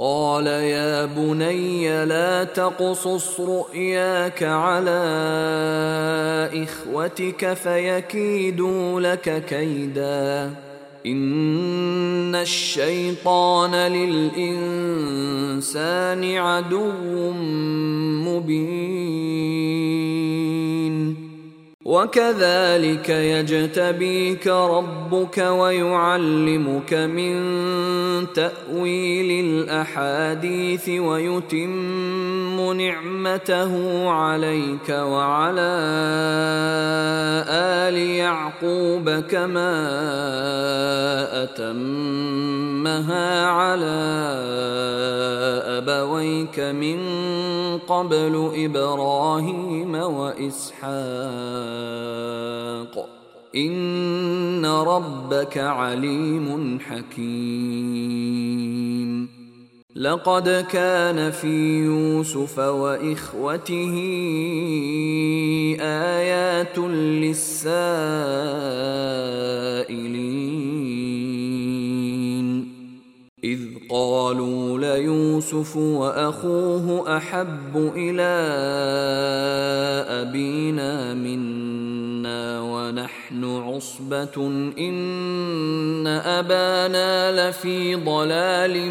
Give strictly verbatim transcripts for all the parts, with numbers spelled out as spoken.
قال يا بني لا تقصص رؤياك على إخوتك فيكيدوا لك كيدا إن الشيطان للإنسان عدو مبين وكذلك يجتبيك ربك ويعلمك من تأويل الأحاديث ويتم نعمته عليك وعلى آل يعقوب كما أتمها على أبويك من قبل إبراهيم وإسحاق إن ربك عليم حكيم لقد كان في يوسف وإخوته آيات للسائلين إذ قالوا ليوسف وأخوه أحب إلى أبينا منا ونحن عصبة إن أبانا لفي ضلال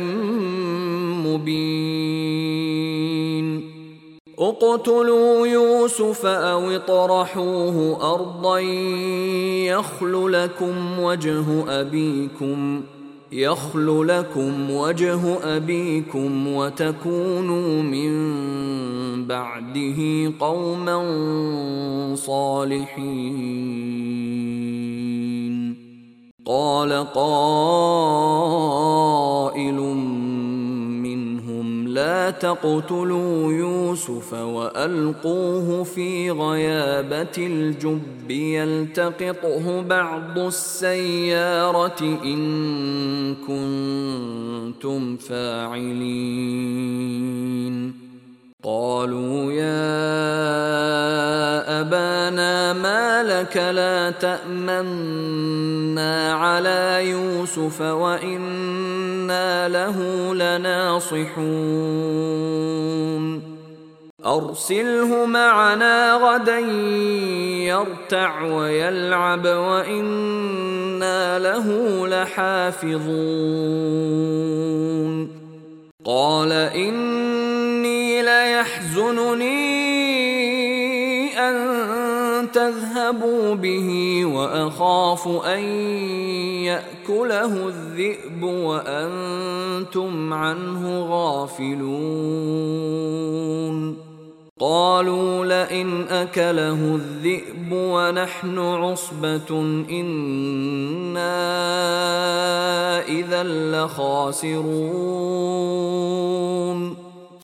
مبين اقتلوا يوسف أو اطرحوه أرضا يخل لكم وجه أبيكم يخل لكم وجه أبيكم وتكونوا من بعده قوما صالحين قال قائل منهم لا تقتلوا يوسف وألقوه في غيابة الجب يلتقطه بعض السيارة إن كنتم فاعلين قالوا يا أبانا ما لك لا تأمنا على يوسف وإنا له لناصحون أرسله معنا غدا يرتع ويلعب وإنا له لحافظون قال إني ليحزنني أن تذهبوا به وأخاف أن يأكله الذئب وأنتم عنه غافلون قالوا لئن أكله الذئب ونحن عصبة إنا إذا لخاسرون